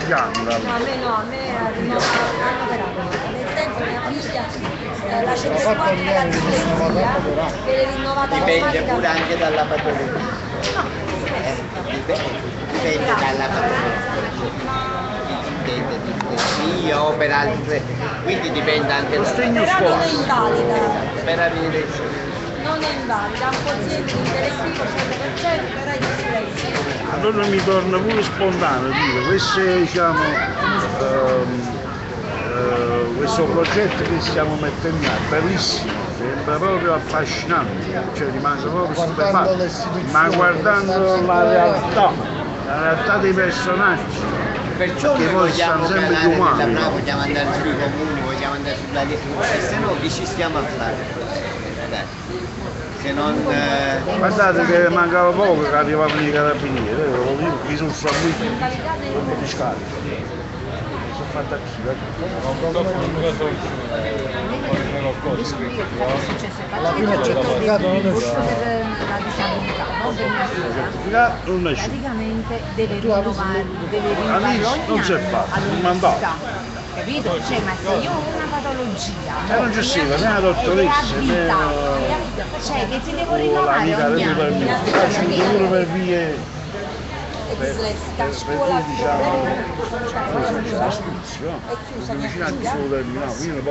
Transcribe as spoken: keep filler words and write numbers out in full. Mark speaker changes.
Speaker 1: piano.
Speaker 2: No, a me no, a me hanno operato. Nel senso mia figlia eh, la centoquattro della dislessia viene rinnovata
Speaker 3: Dipende pure
Speaker 2: automaticamente.
Speaker 3: anche dalla patologia. Eh, dipende, dipende dalla patologia. Dipende, dipende. Io ho per altre, quindi dipende anche dalla
Speaker 2: Però non è invalida.
Speaker 3: per avere
Speaker 2: Non è invalida, ha un quoziente intellettivo cento per cento, però è dislessico.
Speaker 1: Allora mi torna pure spontaneo dire, questo diciamo, ehm, eh, questo progetto che stiamo mettendo è bellissimo, sembra proprio affascinante, cioè rimango proprio stupefatto, ma guardando la realtà, la realtà dei personaggi.
Speaker 3: perciò
Speaker 1: Che
Speaker 3: noi
Speaker 1: poi
Speaker 3: vogliamo
Speaker 1: stanno sempre
Speaker 3: calare
Speaker 1: più umani,
Speaker 3: nella brava,
Speaker 1: no?
Speaker 3: vogliamo andare sui comuni, vogliamo andare sulla lettura, e se no che ci stiamo a fare? Dai. Se non... Eh...
Speaker 1: Guardate che mancava poco che arrivavano i carabinieri, eh, mi sono stabilito, non mi scarico. Sono fatta attiva.
Speaker 4: Alla fine c'è complicato non è per la disabilità, non per la
Speaker 1: Non è
Speaker 4: praticamente deve rinnovare, deve rinnovare
Speaker 1: non c'è fatto, non mandato.
Speaker 4: Capito? Cioè, ma se io ho una patologia
Speaker 1: E non ci si va, né la dottoressa, né
Speaker 4: cioè che ti devo
Speaker 1: la
Speaker 4: rinnovare
Speaker 1: vita
Speaker 4: ogni
Speaker 1: per
Speaker 4: anno.
Speaker 1: me. Faccio un lavoro per vie,
Speaker 2: È
Speaker 1: per,
Speaker 2: dislessica,
Speaker 1: per,
Speaker 2: scuola,
Speaker 1: per vie diciamo,
Speaker 2: è chiusa,
Speaker 1: vicino al suo terminato.